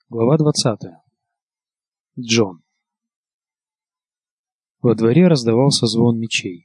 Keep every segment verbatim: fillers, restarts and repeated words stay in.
Глава двадцатая. Джон. Во дворе раздавался звон мечей.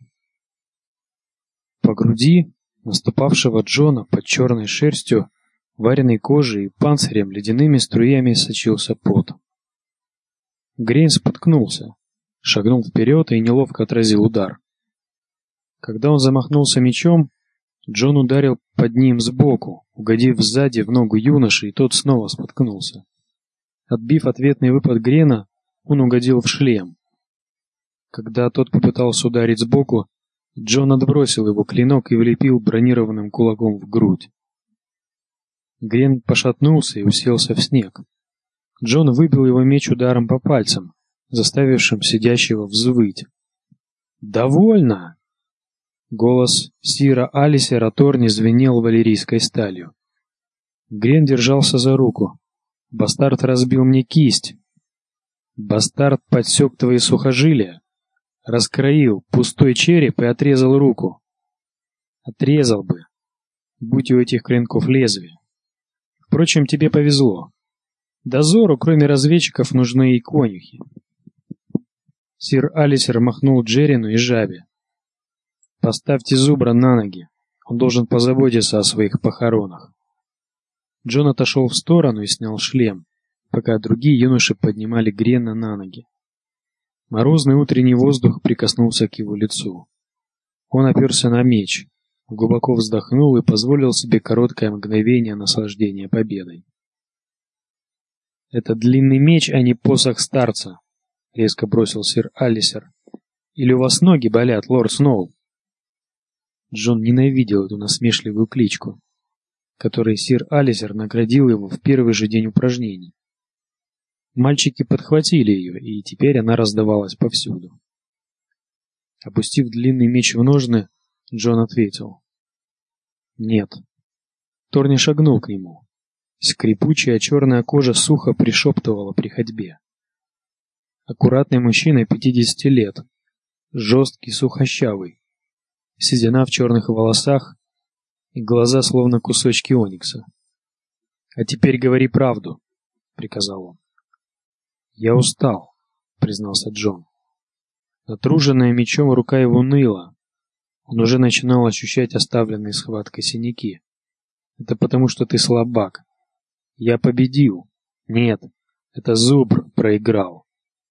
По груди наступавшего Джона под черной шерстью, вареной кожей и панцирем ледяными струями сочился пот. Грейн споткнулся, шагнул вперед и неловко отразил удар. Когда он замахнулся мечом, Джон ударил под ним сбоку, угодив сзади в ногу юноши, и тот снова споткнулся. Отбив ответный выпад Грена, он угодил в шлем. Когда тот попытался ударить сбоку, Джон отбросил его клинок и влепил бронированным кулаком в грудь. Грен пошатнулся и уселся в снег. Джон выбил его меч ударом по пальцам, заставившим сидящего взвыть. «Довольно!» Голос сира Алисера Торни звенел валерийской сталью. Грен держался за руку. «Бастард разбил мне кисть. Бастард подсек твои сухожилия, раскроил пустой череп и отрезал руку. Отрезал бы, будь у этих клинков лезвие. Впрочем, тебе повезло. Дозору, кроме разведчиков, нужны и конюхи». Сир Алисер махнул Джерину и Жабе. «Поставьте Зубра на ноги. Он должен позаботиться о своих похоронах». Джон отошел в сторону и снял шлем, пока другие юноши поднимали Грена на ноги. Морозный утренний воздух прикоснулся к его лицу. Он оперся на меч, глубоко вздохнул и позволил себе короткое мгновение наслаждения победой. «Это длинный меч, а не посох старца», — резко бросил сир Алисер. «Или у вас ноги болят, лорд Сноу?» Джон ненавидел эту насмешливую кличку, которой сир Алисер наградил его в первый же день упражнений. Мальчики подхватили ее, и теперь она раздавалась повсюду. Опустив длинный меч в ножны, Джон ответил: «Нет». Торни шагнул к нему. Скрипучая черная кожа сухо пришептывала при ходьбе. Аккуратный мужчина пятидесяти лет, жесткий, сухощавый, седина в черных волосах и глаза словно кусочки оникса. «А теперь говори правду», — приказал он. «Я устал», — признался Джон. Натруженная мечом рука его ныла. Он уже начинал ощущать оставленные схваткой синяки. «Это потому, что ты слабак. Я победил. Нет, это Зубр проиграл».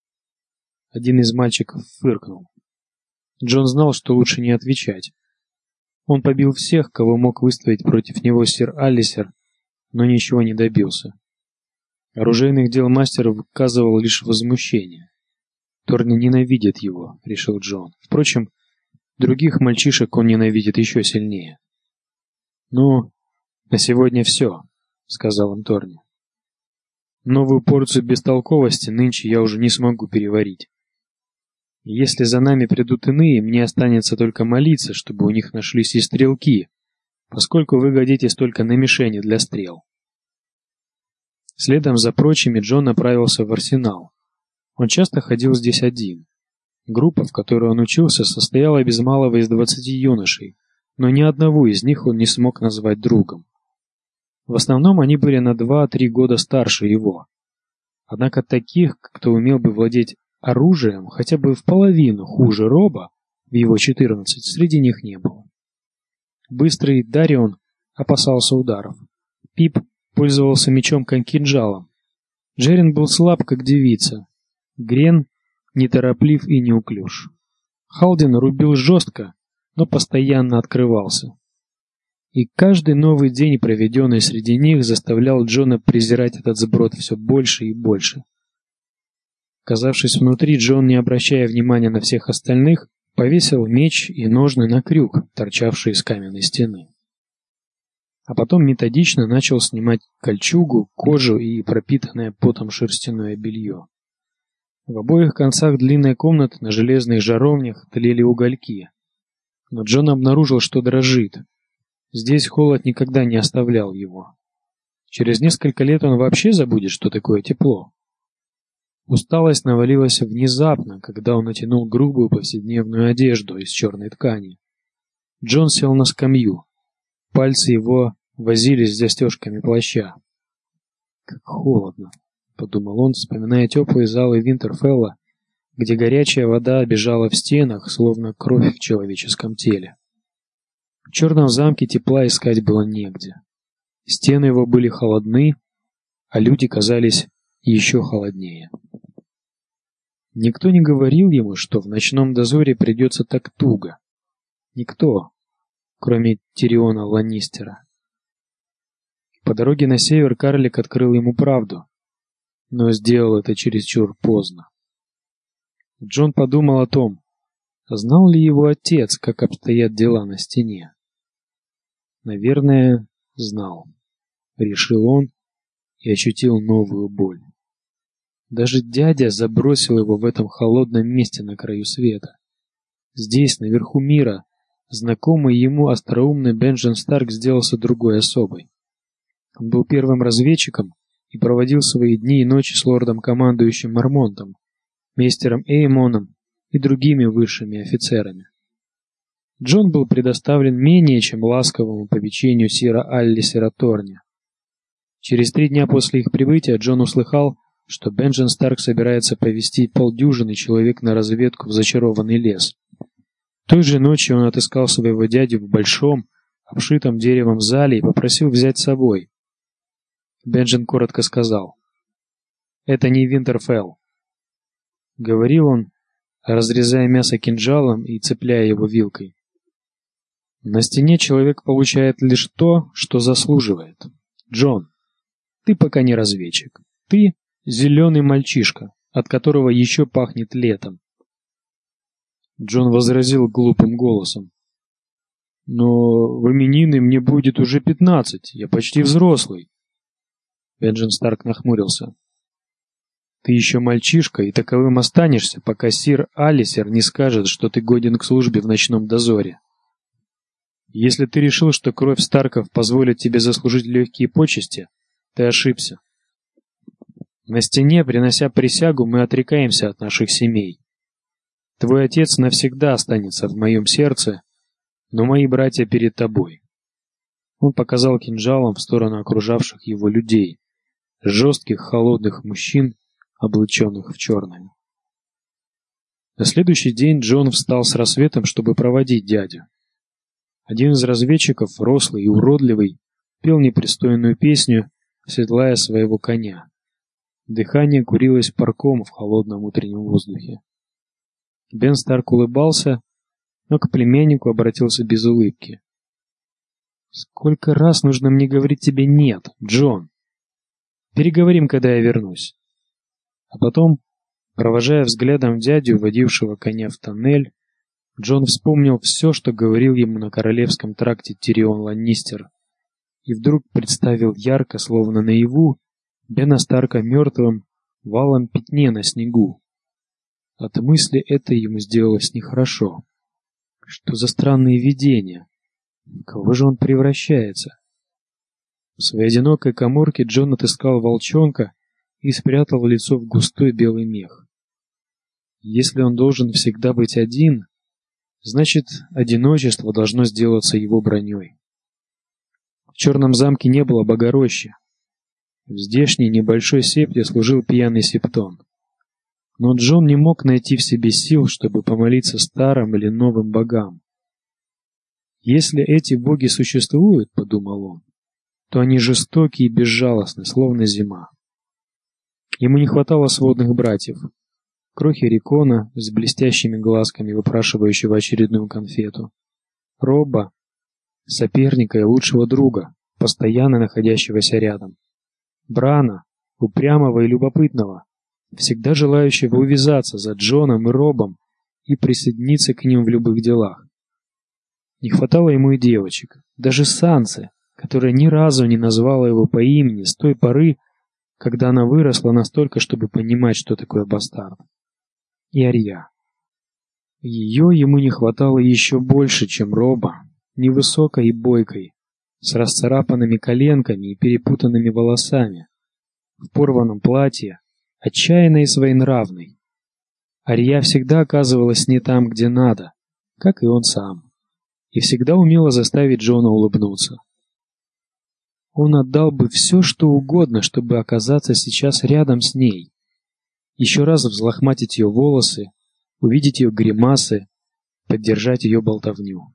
Один из мальчиков фыркнул. Джон знал, что лучше не отвечать. Он побил всех, кого мог выставить против него сир Алисер, но ничего не добился. Оружейных дел мастер выказывал лишь возмущение. «Торни ненавидит его», — решил Джон. Впрочем, других мальчишек он ненавидит еще сильнее. «Ну, на сегодня все», — сказал он Торни. «Новую порцию бестолковости нынче я уже не смогу переварить. Если за нами придут иные, мне останется только молиться, чтобы у них нашлись и стрелки, поскольку вы годитесь только на мишени для стрел». Следом за прочими Джон направился в арсенал. Он часто ходил здесь один. Группа, в которой он учился, состояла без малого из двадцати юношей, но ни одного из них он не смог назвать другом. В основном они были на два-три года старше его. Однако таких, кто умел бы владеть оружием хотя бы в половину хуже Роба, в его четырнадцать, среди них не было. Быстрый Дарион опасался ударов. Пип пользовался мечом как кинжалом. Джерин был слаб, как девица. Грен нетороплив и неуклюж. Халдин рубил жестко, но постоянно открывался. И каждый новый день, проведенный среди них, заставлял Джона презирать этот сброд все больше и больше. Оказавшись внутри, Джон, не обращая внимания на всех остальных, повесил меч и ножны на крюк, торчавший из каменной стены. А потом методично начал снимать кольчугу, кожу и пропитанное потом шерстяное белье. В обоих концах длинной комнаты на железных жаровнях тлели угольки. Но Джон обнаружил, что дрожит. Здесь холод никогда не оставлял его. Через несколько лет он вообще забудет, что такое тепло. Усталость навалилась внезапно, когда он натянул грубую повседневную одежду из черной ткани. Джон сел на скамью. Пальцы его возились с застежками плаща. Как холодно, подумал он, вспоминая теплые залы Винтерфелла, где горячая вода бежала в стенах, словно кровь в человеческом теле. В черном замке тепла искать было негде. Стены его были холодны, а люди казались еще холоднее. Никто не говорил ему, что в ночном дозоре придется так туго. Никто, кроме Тириона Ланнистера. По дороге на север карлик открыл ему правду, но сделал это чересчур поздно. Джон подумал о том, знал ли его отец, как обстоят дела на стене. Наверное, знал, решил он и ощутил новую боль. Даже дядя забросил его в этом холодном месте на краю света. Здесь, наверху мира, знакомый ему остроумный Бенджамин Старк сделался другой особой. Он был первым разведчиком и проводил свои дни и ночи с лордом-командующим Мормонтом, мейстером Эймоном и другими высшими офицерами. Джон был предоставлен менее чем ласковому попечению сира Аллисера Торни. Через три дня после их прибытия Джон услыхал, что Бенджамин Старк собирается повести полдюжины человек на разведку в зачарованный лес. Той же ночью он отыскал своего дядю в большом, обшитом деревом зале и попросил взять с собой. Бенджамин коротко сказал: «Это не Винтерфелл», — говорил он, разрезая мясо кинжалом и цепляя его вилкой. «На стене человек получает лишь то, что заслуживает. Джон, ты пока не разведчик. Ты зеленый мальчишка, от которого еще пахнет летом». Джон возразил глупым голосом: «Но в именины мне будет уже пятнадцать, я почти взрослый». Бенджамин Старк нахмурился. «Ты еще мальчишка, и таковым останешься, пока сир Аллисер не скажет, что ты годен к службе в ночном дозоре. Если ты решил, что кровь Старков позволит тебе заслужить легкие почести, ты ошибся. На стене, принося присягу, мы отрекаемся от наших семей. Твой отец навсегда останется в моем сердце, но мои братья перед тобой». Он показал кинжалом в сторону окружавших его людей, жестких, холодных мужчин, облаченных в черное. На следующий день Джон встал с рассветом, чтобы проводить дядю. Один из разведчиков, рослый и уродливый, пел непристойную песню, седлая своего коня. Дыхание курилось парком в холодном утреннем воздухе. Бен Старк улыбался, но к племяннику обратился без улыбки. «Сколько раз нужно мне говорить тебе «нет», Джон? Переговорим, когда я вернусь». А потом, провожая взглядом дядю, водившего коня в тоннель, Джон вспомнил все, что говорил ему на королевском тракте Тирион Ланнистер, и вдруг представил ярко, словно наяву, Бена Старка мертвым в алом пятне на снегу. От мысли этой ему сделалось нехорошо. Что за странные видения? В кого же он превращается? В своей одинокой каморке Джон отыскал волчонка и спрятал лицо в густой белый мех. Если он должен всегда быть один, значит, одиночество должно сделаться его броней. В черном замке не было богорощи. В здешней небольшой септе служил пьяный септон. Но Джон не мог найти в себе сил, чтобы помолиться старым или новым богам. Если эти боги существуют, подумал он, то они жестоки и безжалостны, словно зима. Ему не хватало сводных братьев. Крохи Рикона с блестящими глазками, выпрашивающего очередную конфету. Робба, соперника и лучшего друга, постоянно находящегося рядом. Брана, упрямого и любопытного, всегда желающего увязаться за Джоном и Робом и присоединиться к ним в любых делах. Не хватало ему и девочек, даже Сансы, которая ни разу не назвала его по имени с той поры, когда она выросла настолько, чтобы понимать, что такое бастард. И Арья. Ее ему не хватало еще больше, чем Роба, невысокой и бойкой, с расцарапанными коленками и перепутанными волосами, в порванном платье, отчаянной и своенравной. Арья всегда оказывалась не там, где надо, как и он сам, и всегда умела заставить Джона улыбнуться. Он отдал бы все, что угодно, чтобы оказаться сейчас рядом с ней. Еще раз взлохматить ее волосы, увидеть ее гримасы, поддержать ее болтовню.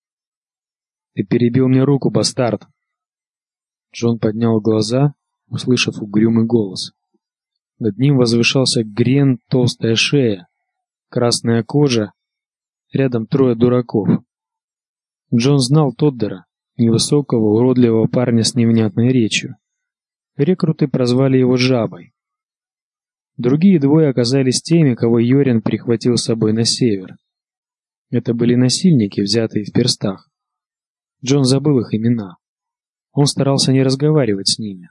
«Ты перебил мне руку, бастард!» Джон поднял глаза, услышав угрюмый голос. Над ним возвышался Грен, толстая шея, красная кожа, рядом трое дураков. Джон знал Тоддера, невысокого, уродливого парня с невнятной речью. Рекруты прозвали его Жабой. Другие двое оказались теми, кого Йорин прихватил с собой на север. Это были насильники, взятые в перстах. Джон забыл их имена. Он старался не разговаривать с ними.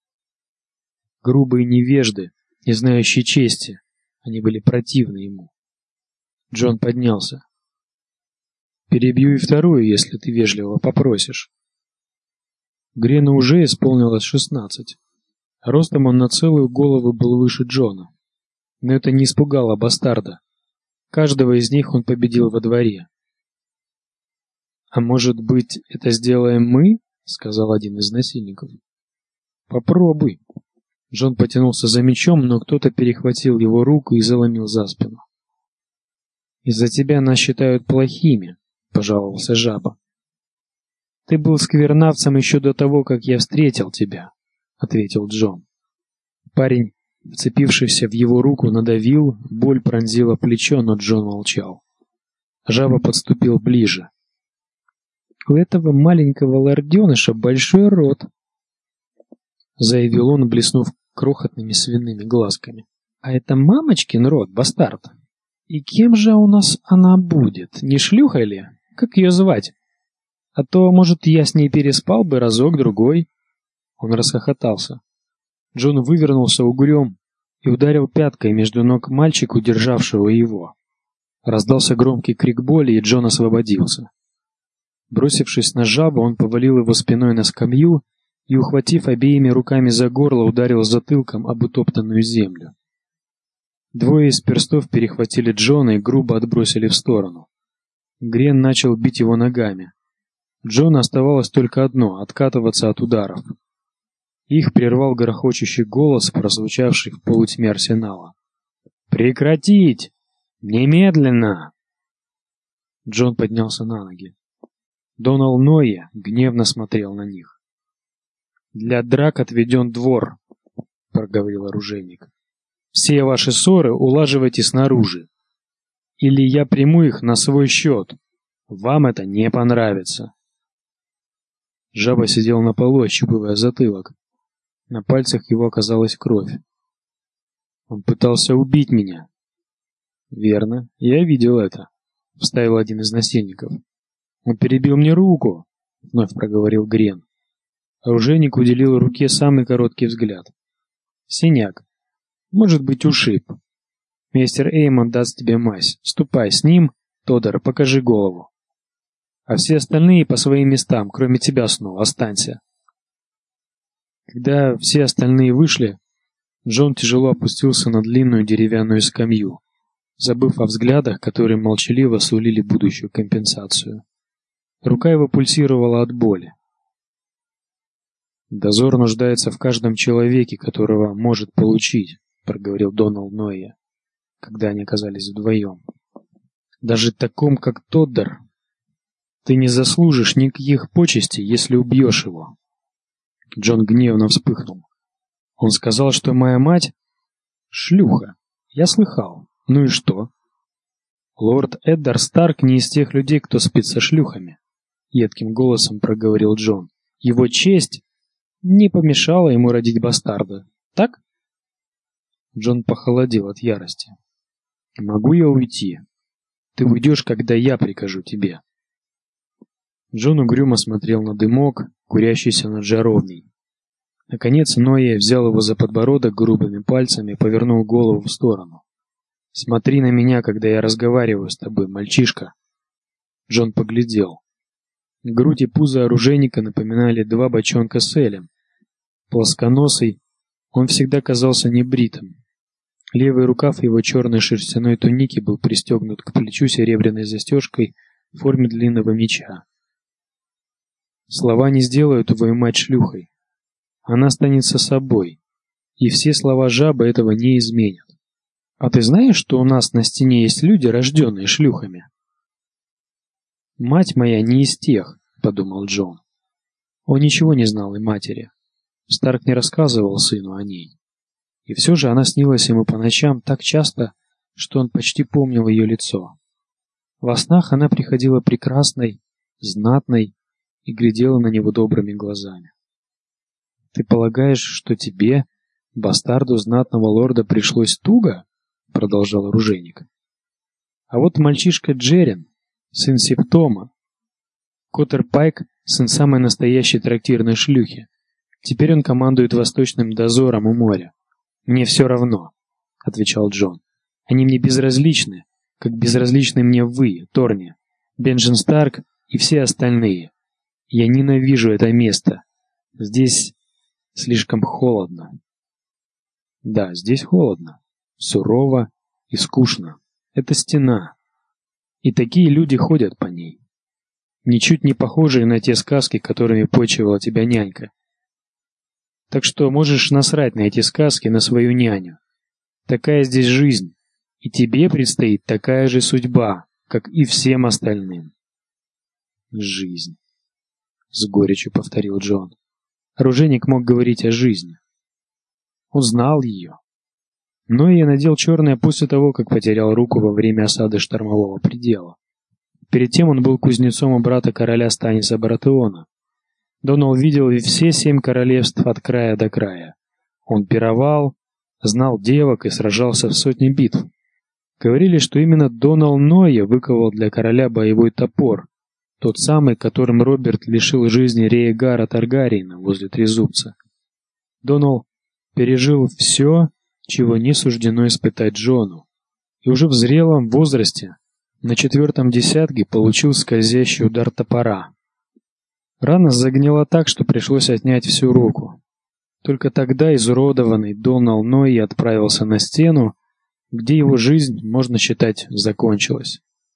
Грубые невежды, не знающие чести, они были противны ему. Джон поднялся. «Перебью и вторую, если ты вежливо попросишь». Грену уже исполнилось шестнадцать. Ростом он на целую голову был выше Джона. Но это не испугало бастарда. Каждого из них он победил во дворе. «А может быть, это сделаем мы?» — сказал один из насильников. «Попробуй». Джон потянулся за мечом, но кто-то перехватил его руку и заломил за спину. «Из-за тебя нас считают плохими», — пожаловался Жаба. «Ты был сквернавцем еще до того, как я встретил тебя», — ответил Джон. Парень, вцепившийся в его руку, надавил, боль пронзила плечо, но Джон молчал. Жаба подступил ближе. «У этого маленького лорденыша большой рот», — заявил он, блеснув крохотными свиными глазками. «А это мамочкин рот, бастард. И кем же у нас она будет? Не шлюхой ли? Как ее звать? А то, может, я с ней переспал бы разок-другой». Он расхохотался. Джон вывернулся угрём и ударил пяткой между ног мальчику, державшего его. Раздался громкий крик боли, и Джон освободился. Бросившись на Жабу, он повалил его спиной на скамью и, ухватив обеими руками за горло, ударил затылком об утоптанную землю. Двое из перстов перехватили Джона и грубо отбросили в сторону. Грен начал бить его ногами. Джону оставалось только одно — откатываться от ударов. Их прервал грохочущий голос, прозвучавший в полутьме арсенала. «Прекратить! Немедленно!» Джон поднялся на ноги. Донал Нойе гневно смотрел на них. «Для драк отведен двор», — проговорил оружейник. «Все ваши ссоры улаживайте снаружи. Или я приму их на свой счет. Вам это не понравится». Жаба сидел на полу, ощупывая затылок. На пальцах его оказалась кровь. «Он пытался убить меня». «Верно, я видел это», — вставил один из насильников. «Он перебил мне руку», — вновь проговорил Грен. Оружейник уделил руке самый короткий взгляд. «Синяк. Может быть, ушиб. Мистер Эймон даст тебе мазь. Ступай с ним, Тодор, покажи голову. А все остальные по своим местам, кроме тебя снова, останься». Когда все остальные вышли, Джон тяжело опустился на длинную деревянную скамью, забыв о взглядах, которые молчаливо сулили будущую компенсацию. Рука его пульсировала от боли. «Дозор нуждается в каждом человеке, которого может получить», — проговорил Донал Нойе, когда они оказались вдвоем. «Даже таком, как Тоддер, ты не заслужишь никаких почестей, если убьешь его». Джон гневно вспыхнул. «Он сказал, что моя мать — шлюха. Я слыхал. Ну и что?» «Лорд Эддар Старк не из тех людей, кто спит со шлюхами», — едким голосом проговорил Джон. «Его честь не помешала ему родить бастарда, так?» Джон похолодел от ярости. «Могу я уйти? Ты уйдешь, когда я прикажу тебе». Джон угрюмо смотрел на дымок, курящийся над жаровней. Наконец Нойе взял его за подбородок грубыми пальцами и повернул голову в сторону. «Смотри на меня, когда я разговариваю с тобой, мальчишка». Джон поглядел. Грудь и пузо оружейника напоминали два бочонка с элем. Плосконосый, он всегда казался небритым. Левый рукав его черной шерстяной туники был пристегнут к плечу серебряной застежкой в форме длинного меча. «Слова не сделают твою мать шлюхой», она останется собой, и все слова жабы этого не изменят. А ты знаешь, что у нас на стене есть люди, рожденные шлюхами? Мать моя не из тех, подумал Джон. Он ничего не знал о матери. Старк не рассказывал сыну о ней. И все же она снилась ему по ночам так часто, что он почти помнил ее лицо. Во снах она приходила прекрасной, знатной и глядела на него добрыми глазами. «Ты полагаешь, что тебе, бастарду знатного лорда, пришлось туго?» — продолжал оружейник. «А вот мальчишка Джерин, сын Септома, Коттер Пайк, сын самой настоящей трактирной шлюхи. Теперь он командует восточным дозором у моря. Мне все равно», — отвечал Джон. «Они мне безразличны, как безразличны мне вы, Торни, Бенджин Старк и все остальные. Я ненавижу это место. Здесь слишком холодно». Да, здесь холодно, сурово и скучно. Это стена. И такие люди ходят по ней. Ничуть не похожие на те сказки, которыми почивала тебя нянька. Так что можешь насрать на эти сказки, на свою няню. Такая здесь жизнь, и тебе предстоит такая же судьба, как и всем остальным. Жизнь. С горечью повторил Джон. Оружейник мог говорить о жизни. Он знал ее. Но я надел черное после того, как потерял руку во время осады штормового предела. Перед тем он был кузнецом у брата короля Станиса Баратеона. Донал видел все семь королевств от края до края. Он пировал, знал девок и сражался в сотне битв. Говорили, что именно Донал Ноя выковал для короля боевой топор, тот самый, которым Роберт лишил жизни Рейгара Таргариена возле Трезубца. Донал пережил все, чего не суждено испытать Джону, и уже в зрелом возрасте, на четвертом десятке, получил скользящий удар топора. Рана загнила так, что пришлось отнять всю руку. Только тогда изуродованный Донал Ной отправился на стену, где его жизнь, можно считать, закончилась.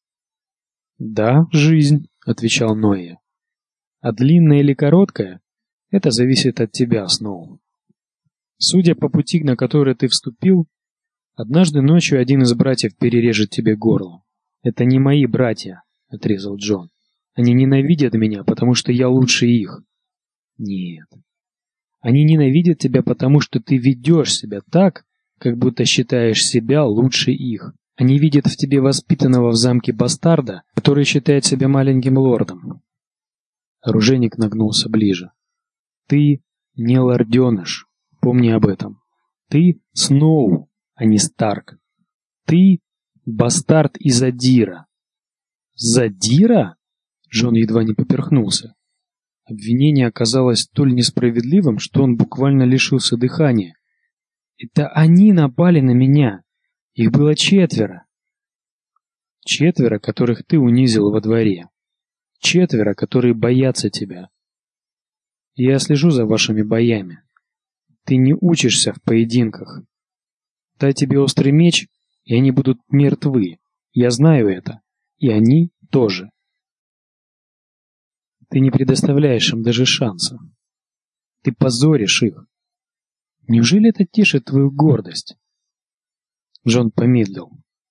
«Да, жизнь», — отвечал Ноя. «А длинная или короткая — это зависит от тебя, Сноу. Судя по пути, на который ты вступил, однажды ночью один из братьев перережет тебе горло. Это не мои братья», — отрезал Джон. «Они ненавидят меня, потому что я лучше их». «Нет. Они ненавидят тебя, потому что ты ведешь себя так, как будто считаешь себя лучше их. Они видят в тебе воспитанного в замке бастарда, который считает себя маленьким лордом». Оружейник нагнулся ближе. «Ты не лорденыш. Помни об этом. Ты Сноу, а не Старк. Ты бастард из Адира». «Задира?» Джон едва не поперхнулся. Обвинение оказалось столь несправедливым, что он буквально лишился дыхания. «Это они напали на меня. Их было четверо». «Четверо, которых ты унизил во дворе. Четверо, которые боятся тебя. Я слежу за вашими боями. Ты не учишься в поединках. Дай тебе острый меч, и они будут мертвы. Я знаю это. И они тоже. Ты не предоставляешь им даже шанса. Ты позоришь их. Неужели это тешит твою гордость?» Джон помедлил.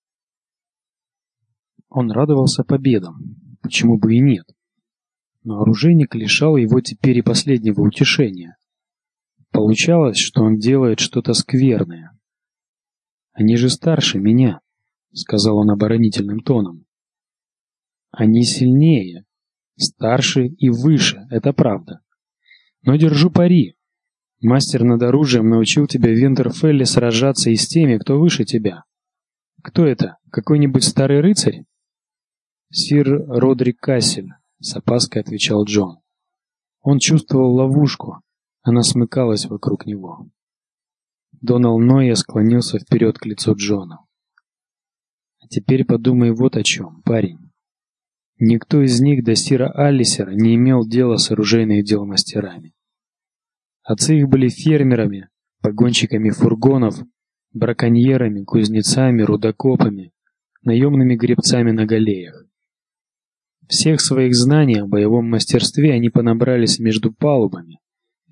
Он радовался победам. Почему бы и нет? Но оружейник лишал его теперь и последнего утешения. Получалось, что он делает что-то скверное. «Они же старше меня», — сказал он оборонительным тоном. «Они сильнее, старше и выше, это правда. Но держу пари. Мастер над оружием научил тебя в Винтерфелле сражаться и с теми, кто выше тебя. Кто это? Какой-нибудь старый рыцарь?» «Сир Родрик Кассель», — с опаской отвечал Джон. Он чувствовал ловушку. Она смыкалась вокруг него. Донал Ноя склонился вперед к лицу Джона. «А теперь подумай вот о чем, парень. Никто из них до сира Аллисера не имел дела с оружейных дел мастерами. Отцы их были фермерами, погонщиками фургонов, браконьерами, кузнецами, рудокопами, наемными гребцами на галеях. Всех своих знаний о боевом мастерстве они понабрались между палубами,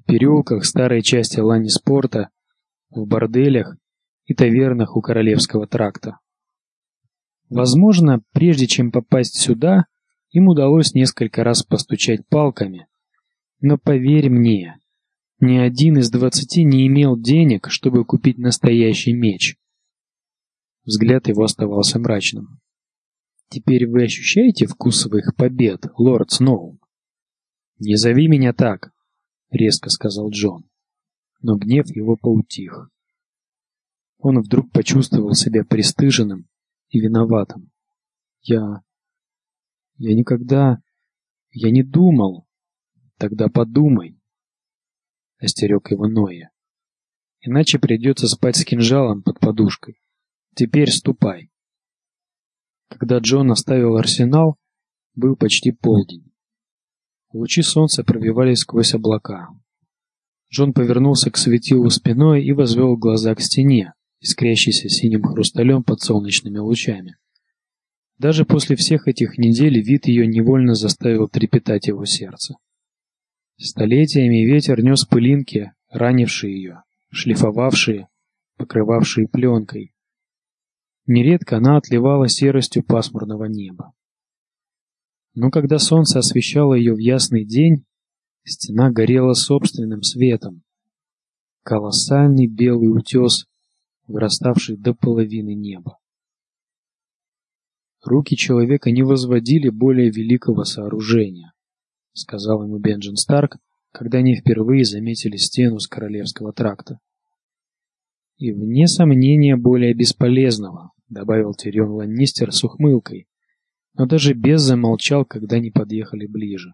в переулках старой части Ланниспорта, в борделях и тавернах у Королевского тракта. Возможно, прежде чем попасть сюда, им удалось несколько раз постучать палками, но поверь мне, ни один из двадцати не имел денег, чтобы купить настоящий меч. Взгляд его оставался мрачным. Теперь вы ощущаете вкус своих побед, лорд Сноу? Не зови меня так, резко сказал Джон, но гнев его поутих. Он вдруг почувствовал себя пристыженным и виноватым. Я... я никогда... я не думал. Тогда подумай, остерег его Ноя. Иначе придется спать с кинжалом под подушкой. Теперь ступай. Когда Джон оставил арсенал, был почти полдень. Лучи солнца пробивались сквозь облака. Джон повернулся к светилу спиной и возвел глаза к стене, искрящейся синим хрусталем под солнечными лучами. Даже после всех этих недель вид ее невольно заставил трепетать его сердце. Столетиями ветер нес пылинки, ранившие ее, шлифовавшие, покрывавшие пленкой. Нередко она отливала серостью пасмурного неба. Но когда солнце освещало ее в ясный день, стена горела собственным светом. Колоссальный белый утес, выраставший до половины неба. Руки человека не возводили более великого сооружения, сказал ему Бенджен Старк, когда они впервые заметили стену с Королевского тракта. И вне сомнения более бесполезного, добавил Тирион Ланнистер с ухмылкой, но даже без замолчал, когда они подъехали ближе.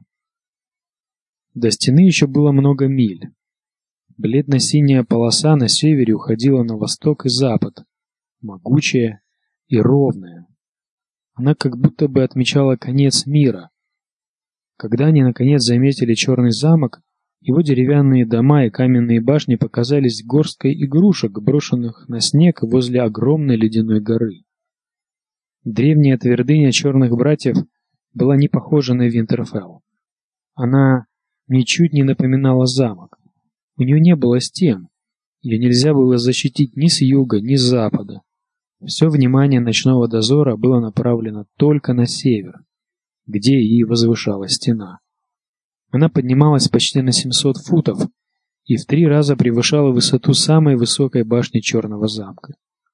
До стены еще было много миль. Бледно-синяя полоса на севере уходила на восток и запад, могучая и ровная. Она как будто бы отмечала конец мира. Когда они наконец заметили черный замок, его деревянные дома и каменные башни показались горсткой игрушек, брошенных на снег возле огромной ледяной горы. Древняя твердыня черных братьев была не похожа на Винтерфелл. Она ничуть не напоминала замок. У нее не было стен. Ее нельзя было защитить ни с юга, ни с запада. Все внимание ночного дозора было направлено только на север, где и возвышалась стена. Она поднималась почти на семьсот футов и в три раза превышала высоту самой высокой башни Черного замка.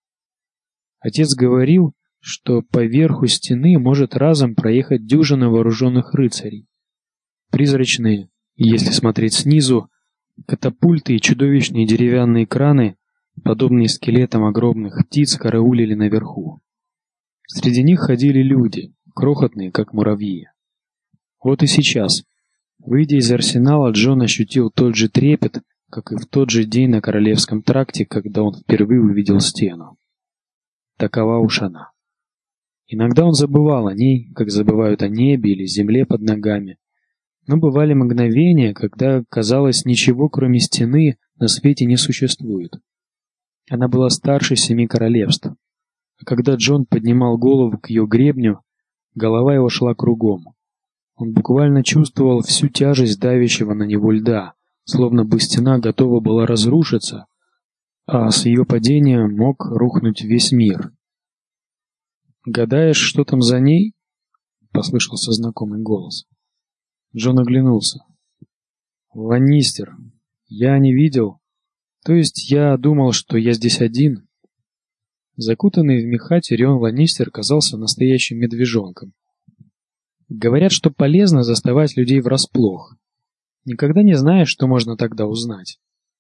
Отец говорил, что по верху стены может разом проехать дюжина вооруженных рыцарей. Призрачные, если смотреть снизу, катапульты и чудовищные деревянные краны, подобные скелетам огромных птиц, караулили наверху. Среди них ходили люди, крохотные, как муравьи. Вот и сейчас, выйдя из арсенала, Джон ощутил тот же трепет, как и в тот же день на Королевском тракте, когда он впервые увидел стену. Такова уж она. Иногда он забывал о ней, как забывают о небе или земле под ногами. Но бывали мгновения, когда, казалось, ничего, кроме стены, на свете не существует. Она была старше семи королевств. А когда Джон поднимал голову к ее гребню, голова его шла кругом. Он буквально чувствовал всю тяжесть давящего на него льда, словно бы стена готова была разрушиться, а с ее падением мог рухнуть весь мир. «Гадаешь, что там за ней?» — послышался знакомый голос. Джон оглянулся. «Ланнистер, я не видел. То есть я думал, что я здесь один». Закутанный в меха Тирион Ланнистер казался настоящим медвежонком. Говорят, что полезно заставать людей врасплох. Никогда не знаешь, что можно тогда узнать.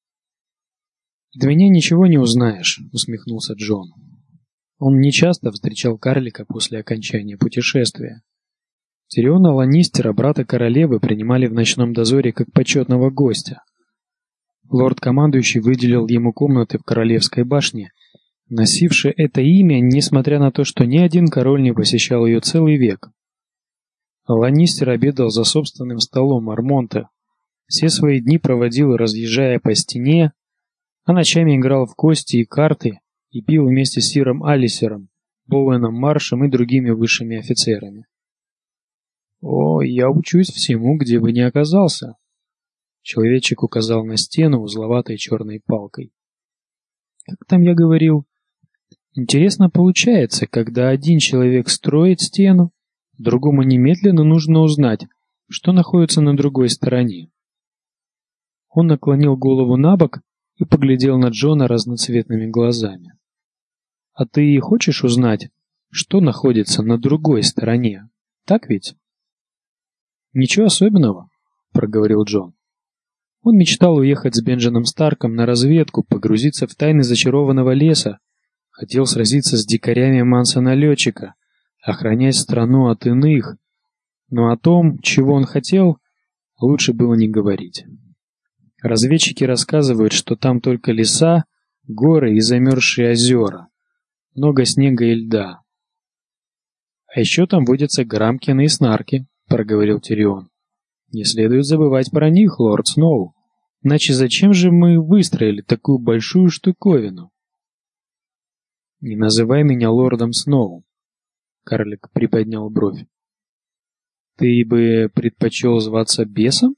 «От меня ничего не узнаешь», — усмехнулся Джон. Он нечасто встречал карлика после окончания путешествия. Тириона Ланнистера, брата королевы, принимали в ночном дозоре как почетного гостя. Лорд-командующий выделил ему комнаты в Королевской башне, носившей это имя, несмотря на то, что ни один король не посещал ее целый век. Ланнистер обедал за собственным столом Армонта, все свои дни проводил, разъезжая по стене, а ночами играл в кости и карты и пил вместе с сиром Алисером, Боуэном Маршем и другими высшими офицерами. «О, я учусь всему, где бы ни оказался». Человечек указал на стену узловатой черной палкой. Как там я говорил? Интересно получается, когда один человек строит стену, другому немедленно нужно узнать, что находится на другой стороне. Он наклонил голову набок и поглядел на Джона разноцветными глазами. А ты хочешь узнать, что находится на другой стороне? Так ведь? Ничего особенного, проговорил Джон. Он мечтал уехать с Бенджином Старком на разведку, погрузиться в тайны зачарованного леса, хотел сразиться с дикарями Манса-налетчика, охранять страну от иных, но о том, чего он хотел, лучше было не говорить. Разведчики рассказывают, что там только леса, горы и замерзшие озера, много снега и льда. А еще там водятся Грамкины и Снарки, проговорил Тирион. Не следует забывать про них, лорд Сноу. Иначе зачем же мы выстроили такую большую штуковину? Не называй меня лордом Сноу. Карлик приподнял бровь. Ты бы предпочел зваться бесом?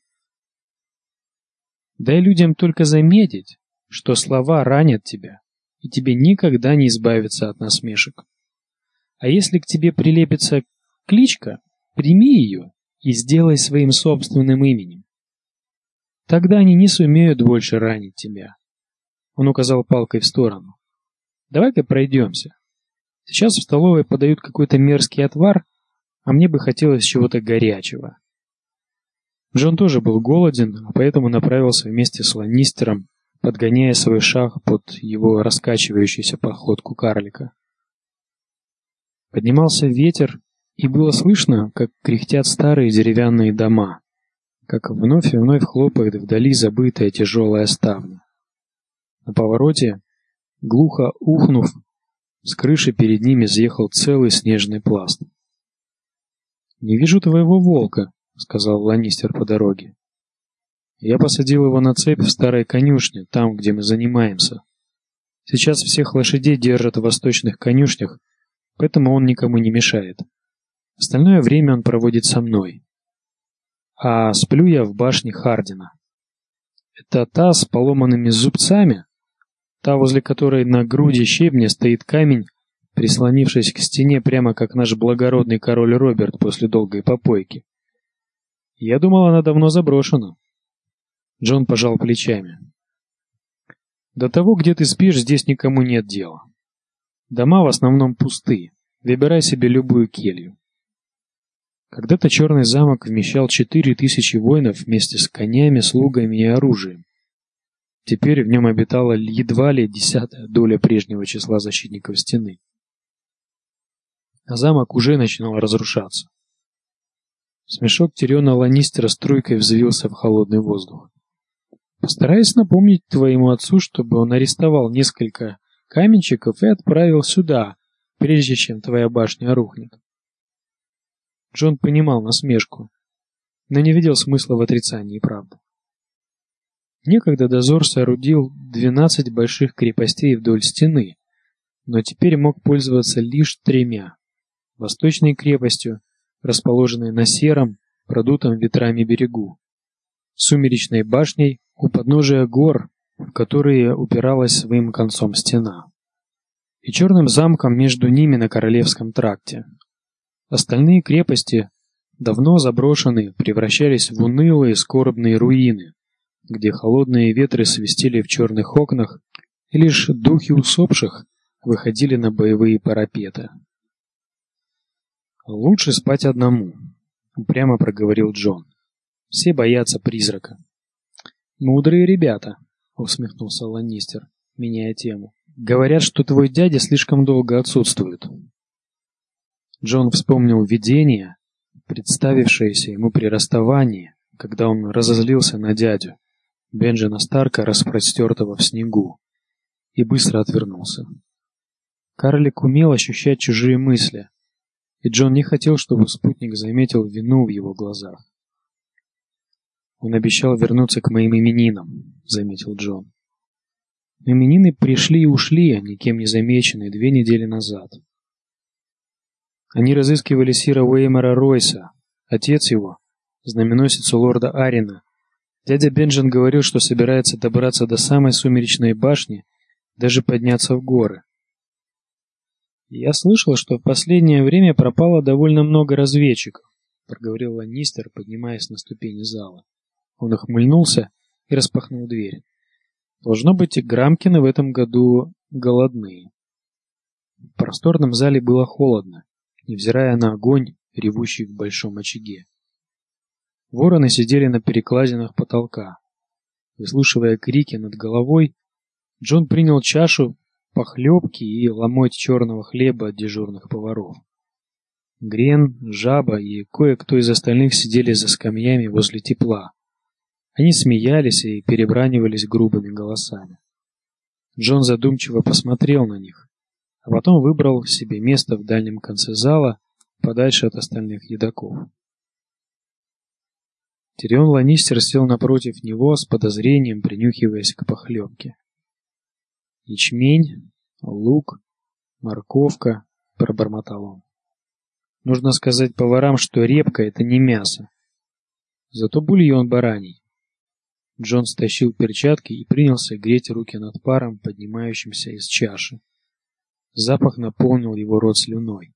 Дай людям только заметить, что слова ранят тебя, и тебе никогда не избавиться от насмешек. А если к тебе прилепится кличка, прими ее и сделай своим собственным именем. Тогда они не сумеют больше ранить тебя. Он указал палкой в сторону. Давай-ка пройдемся. Сейчас в столовой подают какой-то мерзкий отвар, а мне бы хотелось чего-то горячего. Джон тоже был голоден, поэтому направился вместе с Ланнистером, подгоняя свой шаг под его раскачивающуюся походку карлика. Поднимался ветер, и было слышно, как кряхтят старые деревянные дома, как вновь и вновь хлопает вдали забытая тяжелая ставня. На повороте, глухо ухнув, с крыши перед ними съехал целый снежный пласт. «Не вижу твоего волка», — сказал Ланнистер по дороге. «Я посадил его на цепь в старой конюшне, там, где мы занимаемся. Сейчас всех лошадей держат в восточных конюшнях, поэтому он никому не мешает. Остальное время он проводит со мной. А сплю я в башне Хардина. Это та с поломанными зубцами, та, возле которой на груди щебня стоит камень, прислонившись к стене, прямо как наш благородный король Роберт после долгой попойки. Я думал, она давно заброшена». Джон пожал плечами. «До того, где ты спишь, здесь никому нет дела. Дома в основном пусты. Выбирай себе любую келью. Когда-то Черный замок вмещал четыре тысячи воинов вместе с конями, слугами и оружием. Теперь в нем обитала едва ли десятая доля прежнего числа защитников стены. А замок уже начинал разрушаться. Смешок Тириона Ланнистера струйкой взвился в холодный воздух. «Постараюсь напомнить твоему отцу, чтобы он арестовал несколько каменщиков и отправил сюда, прежде чем твоя башня рухнет». Джон понимал насмешку, но не видел смысла в отрицании правды. Некогда дозор соорудил двенадцать больших крепостей вдоль стены, но теперь мог пользоваться лишь тремя: восточной крепостью, расположенной на сером, продутом ветрами берегу, сумеречной башней у подножия гор, в которые упиралась своим концом стена, и черным замком между ними на Королевском тракте. Остальные крепости, давно заброшенные, превращались в унылые скорбные руины, где холодные ветры свистели в черных окнах, и лишь духи усопших выходили на боевые парапеты. «Лучше спать одному», — упрямо проговорил Джон. «Все боятся призрака». «Мудрые ребята», — усмехнулся Ланнистер, меняя тему. «Говорят, что твой дядя слишком долго отсутствует». Джон вспомнил видение, представившееся ему при расставании, когда он разозлился на дядю, Бенджина Старка, распростертого в снегу, и быстро отвернулся. Карлик умел ощущать чужие мысли, и Джон не хотел, чтобы спутник заметил вину в его глазах. «Он обещал вернуться к моим именинам», — заметил Джон. Именины пришли и ушли, никем не замеченные, две недели назад. Они разыскивали сира Уэймора Ройса, отец его, знаменосицу лорда Арина, Дядя Бенджин говорил, что собирается добраться до самой сумеречной башни, даже подняться в горы. Я слышал, что в последнее время пропало довольно много разведчиков, проговорил Ланнистер, поднимаясь на ступени зала. Он ухмыльнулся и распахнул дверь. Должно быть, Грамкины в этом году голодные. В просторном зале было холодно, невзирая на огонь, ревущий в большом очаге. Вороны сидели на перекладинах потолка. Выслушивая крики над головой, Джон принял чашу похлебки и ломоть черного хлеба от дежурных поваров. Грен, Жаба и кое-кто из остальных сидели за скамьями возле тепла. Они смеялись и перебранивались грубыми голосами. Джон задумчиво посмотрел на них, а потом выбрал себе место в дальнем конце зала, подальше от остальных едоков. Тирион Ланнистер сел напротив него с подозрением, принюхиваясь к похлебке. Ячмень, лук, морковка, пробормотал он. Нужно сказать поварам, что репка — это не мясо. Зато бульон бараний. Джон стащил перчатки и принялся греть руки над паром, поднимающимся из чаши. Запах наполнил его рот слюной.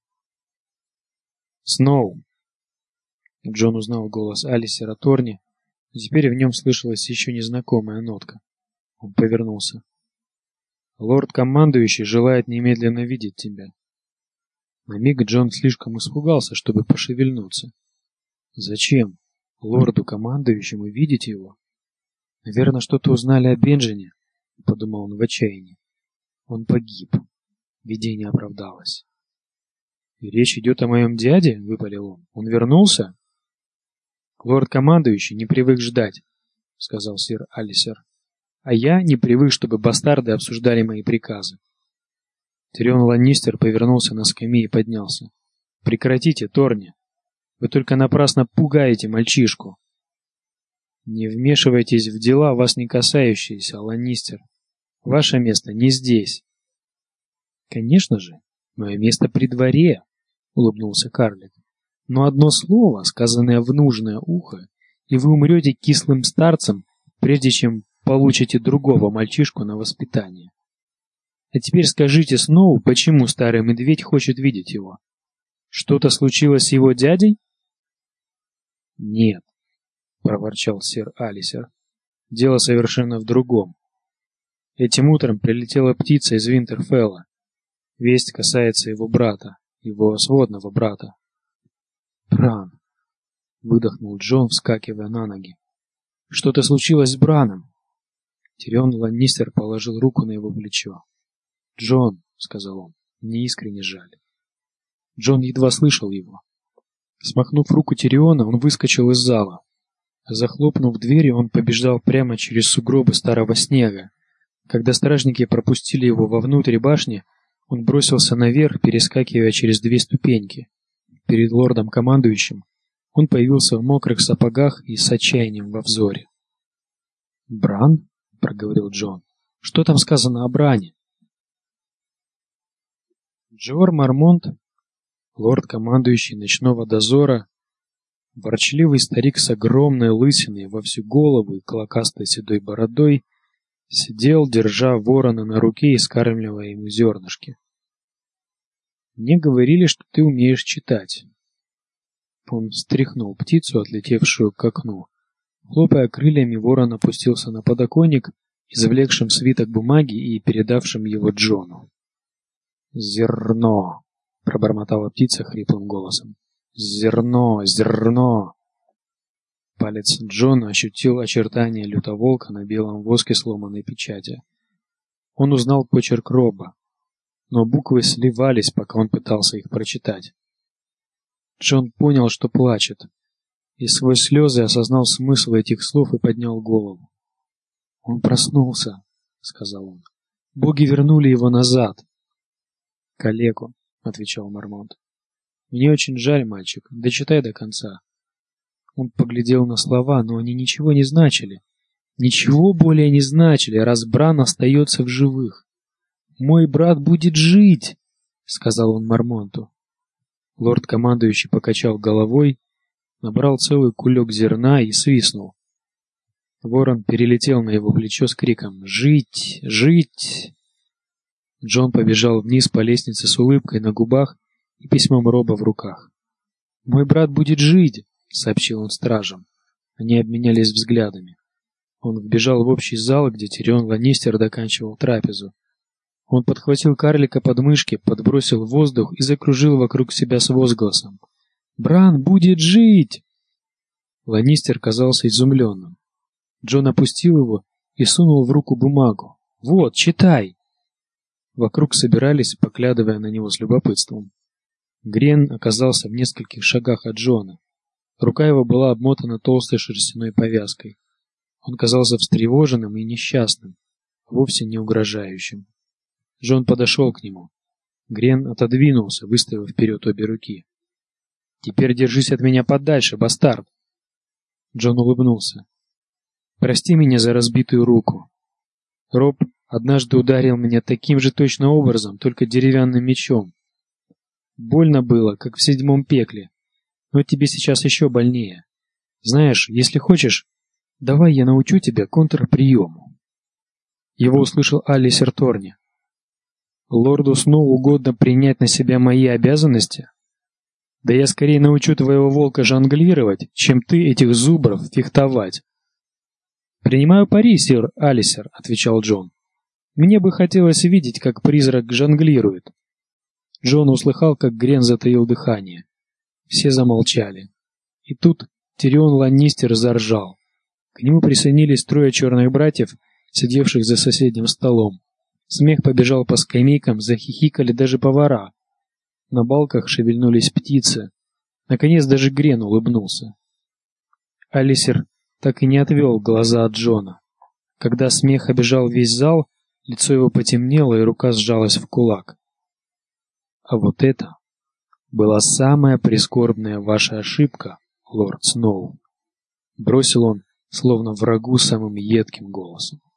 Сноу. Джон узнал голос Алисера Торни, но теперь в нем слышалась еще незнакомая нотка. Он повернулся. Лорд-командующий желает немедленно видеть тебя. На миг Джон слишком испугался, чтобы пошевельнуться. Зачем лорду-командующему видеть его? Наверное, что-то узнали о Бенджине, подумал он в отчаянии. Он погиб. Видение оправдалось. И речь идет о моем дяде, выпалил он. Он вернулся? Лорд-командующий не привык ждать, сказал сэр Алисер. А я не привык, чтобы бастарды обсуждали мои приказы. Тирион Ланнистер повернулся на скамье и поднялся. Прекратите, Торни. Вы только напрасно пугаете мальчишку. Не вмешивайтесь в дела, вас не касающиеся, Ланнистер. Ваше место не здесь. Конечно же, мое место при дворе, улыбнулся карлик. Но одно слово, сказанное в нужное ухо, и вы умрете кислым старцем, прежде чем получите другого мальчишку на воспитание. А теперь скажите Сноу, почему старый медведь хочет видеть его? Что-то случилось с его дядей? Нет, проворчал сэр Алисер. Дело совершенно в другом. Этим утром прилетела птица из Винтерфелла. Весть касается его брата, его сводного брата. Бран, выдохнул Джон, вскакивая на ноги. Что-то случилось с Браном. Тирион Ланнистер положил руку на его плечо. «Джон», — сказал он, — «мне искренне жаль». Джон едва слышал его. Смахнув руку Тириона, он выскочил из зала. Захлопнув дверь, он побежал прямо через сугробы старого снега. Когда стражники пропустили его вовнутрь башни, он бросился наверх, перескакивая через две ступеньки. Перед лордом-командующим он появился в мокрых сапогах и с отчаянием во взоре. «Бран?» — проговорил Джон. «Что там сказано о Бране?» Джор Мармонт, лорд-командующий ночного дозора, ворчливый старик с огромной лысиной во всю голову и клокастой седой бородой, сидел, держа ворона на руке и скармливая ему зернышки. «Мне говорили, что ты умеешь читать». Он стряхнул птицу, отлетевшую к окну. Хлопая крыльями, ворон опустился на подоконник, извлекшим свиток бумаги и передавшим его Джону. «Зерно!» — пробормотала птица хриплым голосом. «Зерно! Зерно!» Палец Джона ощутил очертания лютоволка на белом воске сломанной печати. Он узнал почерк Роба, но буквы сливались, пока он пытался их прочитать. Джон понял, что плачет, и сквозь слезы осознал смысл этих слов и поднял голову. «Он проснулся», — сказал он. «Боги вернули его назад». «Калеку», — отвечал Мармонт. «Мне очень жаль, мальчик. Дочитай до конца». Он поглядел на слова, но они ничего не значили. Ничего более не значили, раз Бран остается в живых. «Мой брат будет жить», — сказал он Мармонту. Лорд-командующий покачал головой, набрал целый кулек зерна и свистнул. Ворон перелетел на его плечо с криком «Жить! Жить!». Джон побежал вниз по лестнице с улыбкой на губах и письмом Роба в руках. «Мой брат будет жить!» — сообщил он стражам. Они обменялись взглядами. Он вбежал в общий зал, где Тирион Ланнистер доканчивал трапезу. Он подхватил карлика под мышки, подбросил в воздух и закружил вокруг себя с возгласом: «Бран будет жить!» Ланнистер казался изумленным. Джон опустил его и сунул в руку бумагу. «Вот, читай!» Вокруг собирались, поглядывая на него с любопытством. Грен оказался в нескольких шагах от Джона. Рука его была обмотана толстой шерстяной повязкой. Он казался встревоженным и несчастным, вовсе не угрожающим. Джон подошел к нему. Грен отодвинулся, выставив вперед обе руки. «Теперь держись от меня подальше, бастард!» Джон улыбнулся. «Прости меня за разбитую руку. Роб однажды ударил меня таким же точно образом, только деревянным мечом. Больно было, как в седьмом пекле, но тебе сейчас еще больнее. Знаешь, если хочешь, давай я научу тебя контрприему». Его услышал Алисер Торни. «Лорду Сноу угодно принять на себя мои обязанности? Да я скорее научу твоего волка жонглировать, чем ты этих зубров фехтовать». «Принимаю пари, сир Алисер», — отвечал Джон. «Мне бы хотелось видеть, как призрак жонглирует». Джон услыхал, как Грен затаил дыхание. Все замолчали. И тут Тирион Ланнистер заржал. К нему присоединились трое черных братьев, сидевших за соседним столом. Смех побежал по скамейкам, захихикали даже повара. На балках шевельнулись птицы. Наконец даже Грен улыбнулся. Алисер так и не отвел глаза от Джона. Когда смех обежал весь зал, лицо его потемнело, и рука сжалась в кулак. «А вот это была самая прискорбная ваша ошибка, лорд Сноу», — бросил он, словно врагу, самым едким голосом.